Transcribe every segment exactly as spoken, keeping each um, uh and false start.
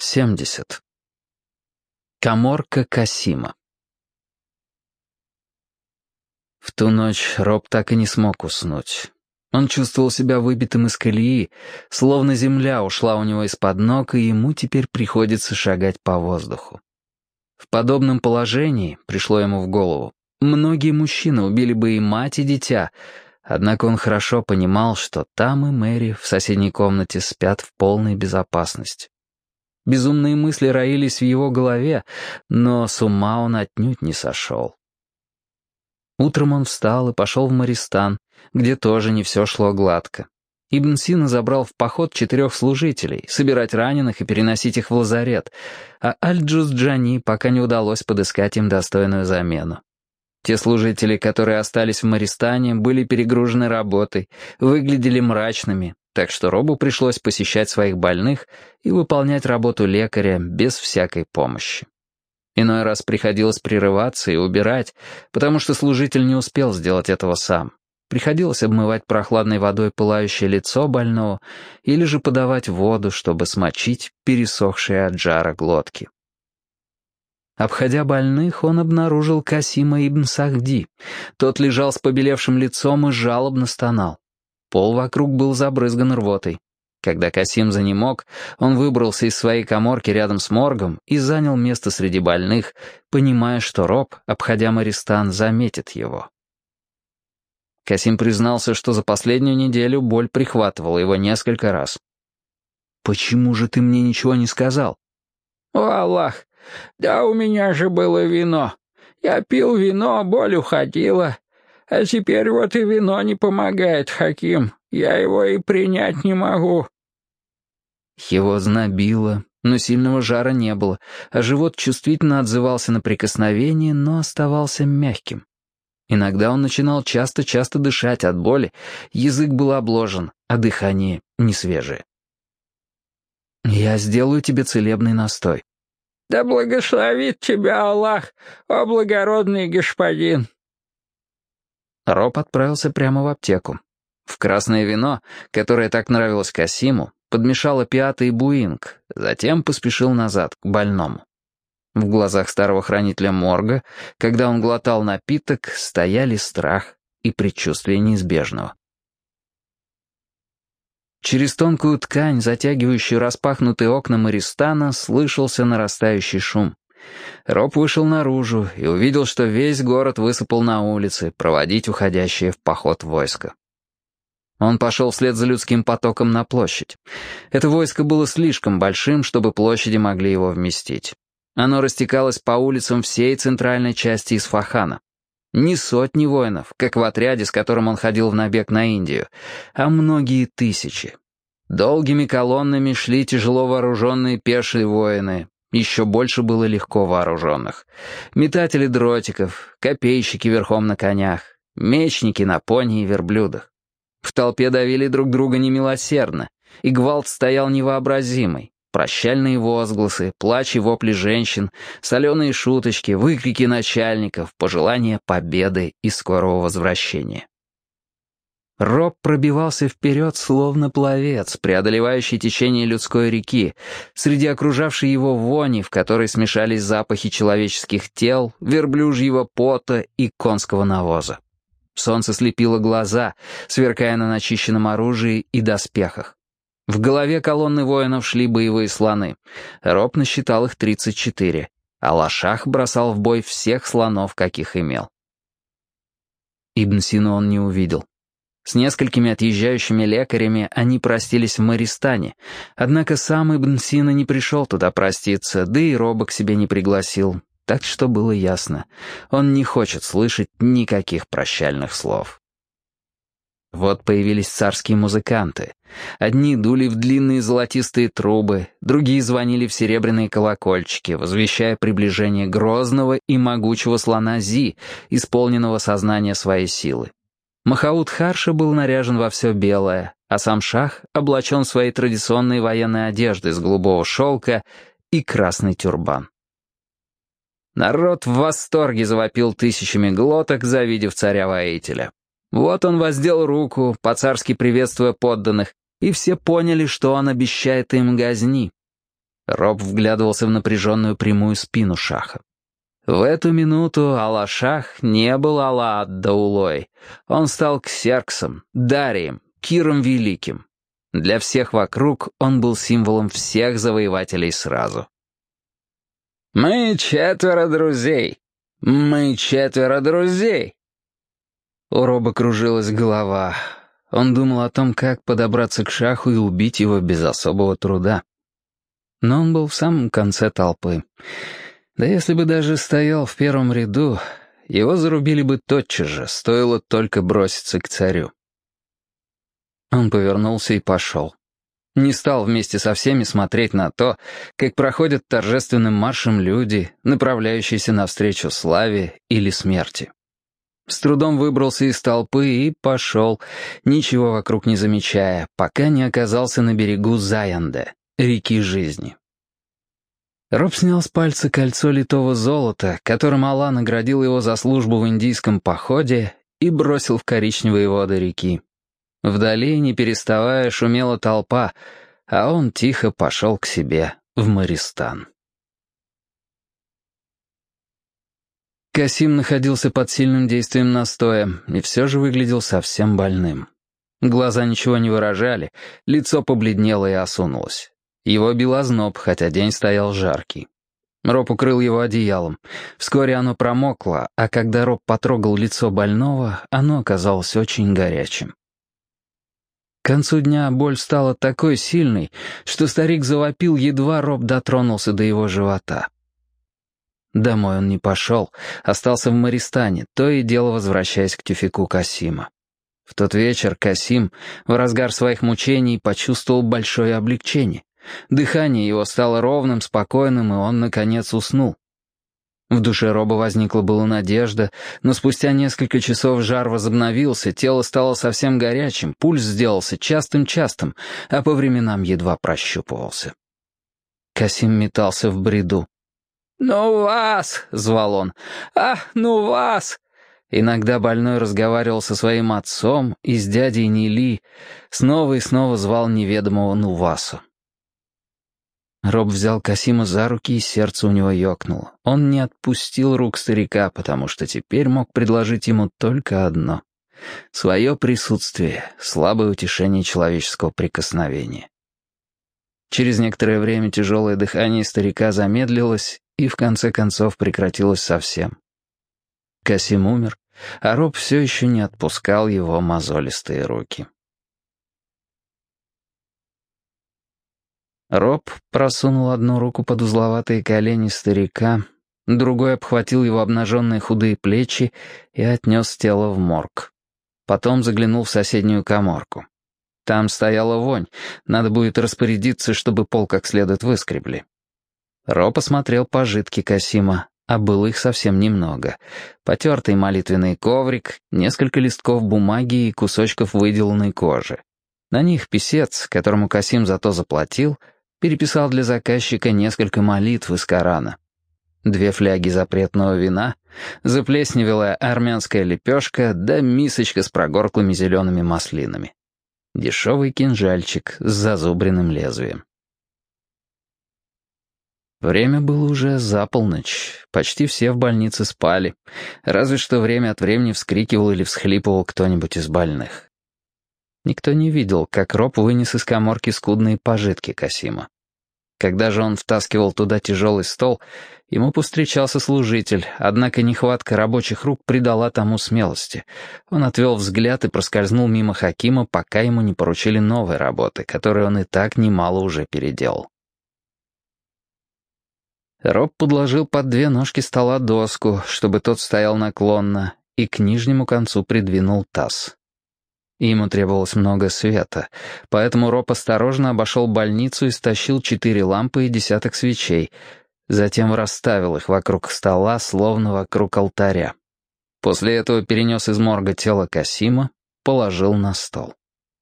семьдесят. Каморка Касима. В ту ночь Роб так и не смог уснуть. Он чувствовал себя выбитым из колеи, словно земля ушла у него из-под ног, и ему теперь приходится шагать по воздуху. В подобном положении, пришло ему в голову, многие мужчины убили бы и мать, и дитя, однако он хорошо понимал, что там и Мэри в соседней комнате спят в полной безопасности. Безумные мысли роились в его голове, но с ума он отнюдь не сошел. Утром он встал и пошел в Мористан, где тоже не все шло гладко. Ибн Сина забрал в поход четырех служителей, собирать раненых и переносить их в лазарет, а Аль-Джуз-Джани пока не удалось подыскать им достойную замену. Те служители, которые остались в Мористане, были перегружены работой, выглядели мрачными, так что Робу пришлось посещать своих больных и выполнять работу лекаря без всякой помощи. Иной раз приходилось прерываться и убирать, потому что служитель не успел сделать этого сам. Приходилось обмывать прохладной водой пылающее лицо больного или же подавать воду, чтобы смочить пересохшие от жара глотки. Обходя больных, он обнаружил Касима ибн Сахди. Тот лежал с побелевшим лицом и жалобно стонал. Пол вокруг был забрызган рвотой. Когда Касим занемог, он выбрался из своей каморки рядом с моргом и занял место среди больных, понимая, что Роб, обходя Мористан, заметит его. Касим признался, что за последнюю неделю боль прихватывала его несколько раз. «Почему же ты мне ничего не сказал?» «О, Аллах! Да у меня же было вино. Я пил вино, боль уходила. А теперь вот и вино не помогает, Хаким. Я его и принять не могу». Его знобило, но сильного жара не было, а живот чувствительно отзывался на прикосновение, но оставался мягким. Иногда он начинал часто-часто дышать от боли, язык был обложен, а дыхание не свежее. «Я сделаю тебе целебный настой». «Да благословит тебя Аллах, о благородный господин». Роб отправился прямо в аптеку. В красное вино, которое так нравилось Касиму, подмешал опиаты и буинг, затем поспешил назад, к больному. В глазах старого хранителя морга, когда он глотал напиток, стояли страх и предчувствие неизбежного. Через тонкую ткань, затягивающую распахнутые окна Мористана, слышался нарастающий шум. Роб вышел наружу и увидел, что весь город высыпал на улицы проводить уходящее в поход войско. Он пошел вслед за людским потоком на площадь. Это войско было слишком большим, чтобы площади могли его вместить. Оно растекалось по улицам всей центральной части Исфахана. Не сотни воинов, как в отряде, с которым он ходил в набег на Индию, а многие тысячи. Долгими колоннами шли тяжело вооруженные пешие воины. Еще больше было легко вооруженных. Метатели дротиков, копейщики верхом на конях, мечники на пони и верблюдах. В толпе давили друг друга немилосердно, и гвалт стоял невообразимый. Прощальные возгласы, плач и вопли женщин, соленые шуточки, выкрики начальников, пожелания победы и скорого возвращения. Роб пробивался вперед, словно пловец, преодолевающий течение людской реки, среди окружавшей его вони, в которой смешались запахи человеческих тел, верблюжьего пота и конского навоза. Солнце слепило глаза, сверкая на начищенном оружии и доспехах. В голове колонны воинов шли боевые слоны. Роб насчитал их тридцать четыре, а Лашах бросал в бой всех слонов, каких имел. Ибн Сину он не увидел. С несколькими отъезжающими лекарями они простились в Мористане, однако сам Ибн Сина не пришел туда проститься, да и Роба к себе не пригласил, так что было ясно, он не хочет слышать никаких прощальных слов. Вот появились царские музыканты. Одни дули в длинные золотистые трубы, другие звонили в серебряные колокольчики, возвещая приближение грозного и могучего слона Зи, исполненного сознания своей силы. Махауд Харша был наряжен во все белое, а сам шах облачен в свои традиционные военные одежды из голубого шелка и красный тюрбан. Народ в восторге завопил тысячами глоток, завидев царя-воителя. Вот он воздел руку, по-царски приветствуя подданных, и все поняли, что он обещает им газни. Роб вглядывался в напряженную прямую спину Шаха. В эту минуту Алла-Шах не был Алла-ад-Даулой. Он стал Ксерксом, Дарием, Киром Великим. Для всех вокруг он был символом всех завоевателей сразу. «Мы четверо друзей! Мы четверо друзей!» У Роба кружилась голова. Он думал о том, как подобраться к Шаху и убить его без особого труда. Но он был в самом конце толпы. Да если бы даже стоял в первом ряду, его зарубили бы тотчас же, стоило только броситься к царю. Он повернулся и пошел. Не стал вместе со всеми смотреть на то, как проходят торжественным маршем люди, направляющиеся навстречу славе или смерти. С трудом выбрался из толпы и пошел, ничего вокруг не замечая, пока не оказался на берегу Заянде, реки жизни. Роб снял с пальца кольцо литого золота, которым Аллах наградил его за службу в индийском походе, и бросил в коричневые воды реки. Вдали, не переставая, шумела толпа, а он тихо пошел к себе в Мористан. Касим находился под сильным действием настоя и все же выглядел совсем больным. Глаза ничего не выражали, лицо побледнело и осунулось. Его бил озноб, хотя день стоял жаркий. Роб укрыл его одеялом. Вскоре оно промокло, а когда Роб потрогал лицо больного, оно оказалось очень горячим. К концу дня боль стала такой сильной, что старик завопил, едва Роб дотронулся до его живота. Домой он не пошел, остался в Мористане, то и дело возвращаясь к тюфяку Касима. В тот вечер Касим, в разгар своих мучений, почувствовал большое облегчение. Дыхание его стало ровным, спокойным, и он, наконец, уснул. В душе Роба возникла была надежда, но спустя несколько часов жар возобновился, тело стало совсем горячим, пульс сделался частым-частым, а по временам едва прощупывался. Касим метался в бреду. «Ну вас!» — звал он. «Ах, ну вас!» Иногда больной разговаривал со своим отцом и с дядей Нили, снова и снова звал неведомого Нувасу. Роб взял Касима за руки, и сердце у него ёкнуло. Он не отпустил рук старика, потому что теперь мог предложить ему только одно — свое присутствие, слабое утешение человеческого прикосновения. Через некоторое время тяжелое дыхание старика замедлилось и в конце концов прекратилось совсем. Касим умер, а Роб все еще не отпускал его мозолистые руки. Роб просунул одну руку под узловатые колени старика, другой обхватил его обнаженные худые плечи и отнес тело в морг. Потом заглянул в соседнюю каморку. Там стояла вонь, надо будет распорядиться, чтобы пол как следует выскребли. Роб осмотрел пожитки Касима, а было их совсем немного. Потертый молитвенный коврик, несколько листков бумаги и кусочков выделанной кожи. На них писец, которому Касим за то заплатил, переписал для заказчика несколько молитв из Корана. Две фляги запретного вина, заплесневелая армянская лепешка да мисочка с прогорклыми зелеными маслинами. Дешевый кинжальчик с зазубренным лезвием. Время было уже за полночь. Почти все в больнице спали. Разве что время от времени вскрикивал или всхлипывал кто-нибудь из больных. Никто не видел, как Роб вынес из каморки скудные пожитки Касима. Когда же он втаскивал туда тяжелый стол, ему повстречался служитель, однако нехватка рабочих рук придала тому смелости. Он отвел взгляд и проскользнул мимо Хакима, пока ему не поручили новой работы, которую он и так немало уже переделал. Роб подложил под две ножки стола доску, чтобы тот стоял наклонно, и к нижнему концу придвинул таз. Ему требовалось много света, поэтому Роб осторожно обошел больницу и стащил четыре лампы и десяток свечей, затем расставил их вокруг стола, словно вокруг алтаря. После этого перенес из морга тело Касима, положил на стол.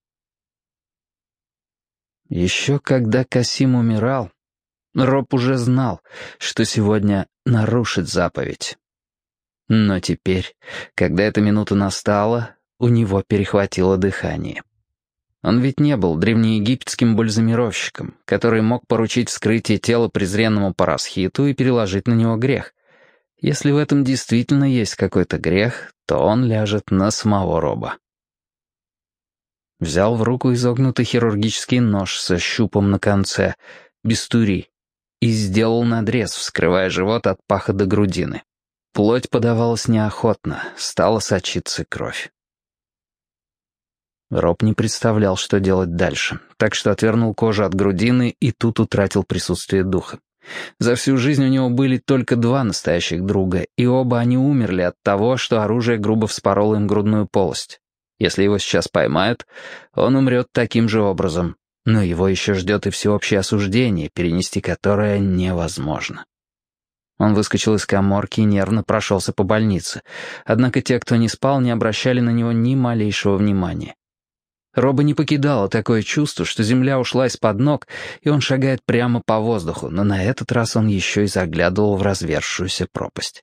Еще когда Касим умирал, Роб уже знал, что сегодня нарушит заповедь. Но теперь, когда эта минута настала, у него перехватило дыхание. Он ведь не был древнеегипетским бальзамировщиком, который мог поручить вскрытие тела презренному парасхиту и переложить на него грех. Если в этом действительно есть какой-то грех, то он ляжет на самого Роба. Взял в руку изогнутый хирургический нож со щупом на конце, бистури, и сделал надрез, вскрывая живот от паха до грудины. Плоть подавалась неохотно, стала сочиться кровь. Роб не представлял, что делать дальше, так что отвернул кожу от грудины и тут утратил присутствие духа. За всю жизнь у него были только два настоящих друга, и оба они умерли от того, что оружие грубо вспороло им грудную полость. Если его сейчас поймают, он умрет таким же образом, но его еще ждет и всеобщее осуждение, перенести которое невозможно. Он выскочил из каморки и нервно прошелся по больнице, однако те, кто не спал, не обращали на него ни малейшего внимания. Роба не покидало такое чувство, что земля ушла из-под ног, и он шагает прямо по воздуху, но на этот раз он еще и заглядывал в разверзшуюся пропасть.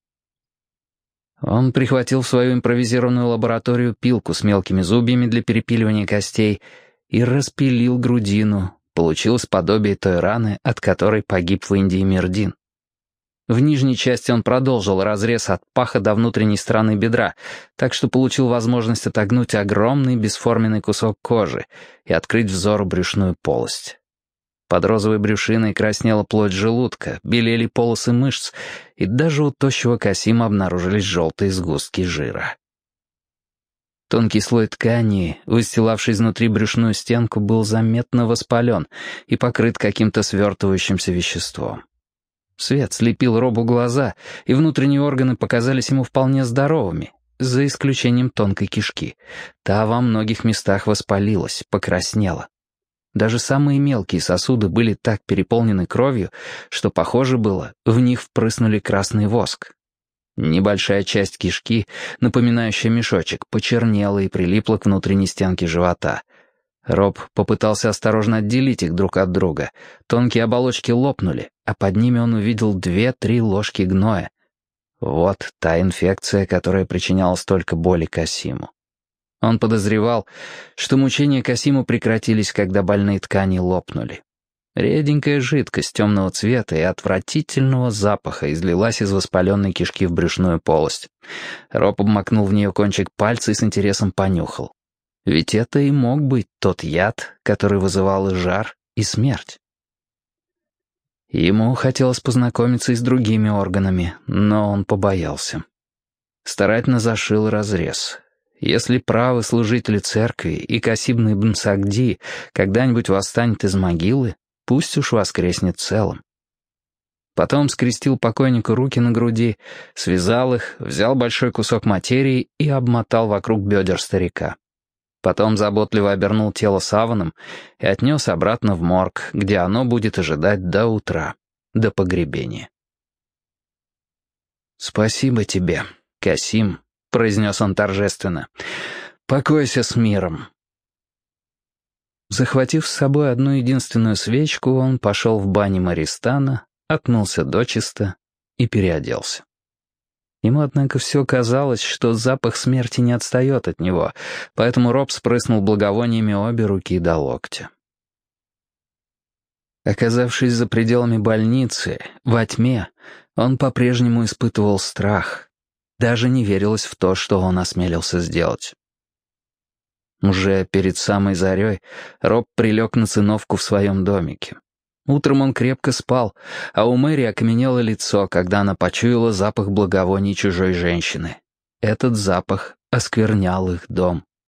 Он прихватил в свою импровизированную лабораторию пилку с мелкими зубьями для перепиливания костей и распилил грудину. Получилось подобие той раны, от которой погиб в Индии Мирдин. В нижней части он продолжил разрез от паха до внутренней стороны бедра, так что получил возможность отогнуть огромный бесформенный кусок кожи и открыть взору брюшную полость. Под розовой брюшиной краснела плоть желудка, белели полосы мышц, и даже у тощего Касима обнаружились желтые сгустки жира. Тонкий слой ткани, выстилавший изнутри брюшную стенку, был заметно воспален и покрыт каким-то свертывающимся веществом. Свет слепил Робу глаза, и внутренние органы показались ему вполне здоровыми, за исключением тонкой кишки. Та во многих местах воспалилась, покраснела. Даже самые мелкие сосуды были так переполнены кровью, что, похоже было, в них впрыснули красный воск. Небольшая часть кишки, напоминающая мешочек, почернела и прилипла к внутренней стенке живота. Роб попытался осторожно отделить их друг от друга. Тонкие оболочки лопнули, а под ними он увидел две-три ложки гноя. Вот та инфекция, которая причиняла столько боли Касиму. Он подозревал, что мучения Касиму прекратились, когда больные ткани лопнули. Реденькая жидкость темного цвета и отвратительного запаха излилась из воспаленной кишки в брюшную полость. Роб обмакнул в нее кончик пальца и с интересом понюхал. Ведь это и мог быть тот яд, который вызывал и жар, и смерть. Ему хотелось познакомиться и с другими органами, но он побоялся. Старательно зашил разрез. Если правы служители церкви и Касим ибн Сагди когда-нибудь восстанет из могилы, пусть уж воскреснет целым. Потом скрестил покойнику руки на груди, связал их, взял большой кусок материи и обмотал вокруг бедер старика. Потом заботливо обернул тело саваном и отнес обратно в морг, где оно будет ожидать до утра, до погребения. «Спасибо тебе, Касим», — произнес он торжественно. «Покойся с миром». Захватив с собой одну единственную свечку, он пошел в бане Мористана, отмылся дочисто и переоделся. Ему, однако, все казалось, что запах смерти не отстает от него, поэтому Роб спрыснул благовониями обе руки до локтя. Оказавшись за пределами больницы, во тьме, он по-прежнему испытывал страх. Даже не верилось в то, что он осмелился сделать. Уже перед самой зарей Роб прилег на циновку в своем домике. Утром он крепко спал, а у Мэри окаменело лицо, когда она почуяла запах благовоний чужой женщины. Этот запах осквернял их дом.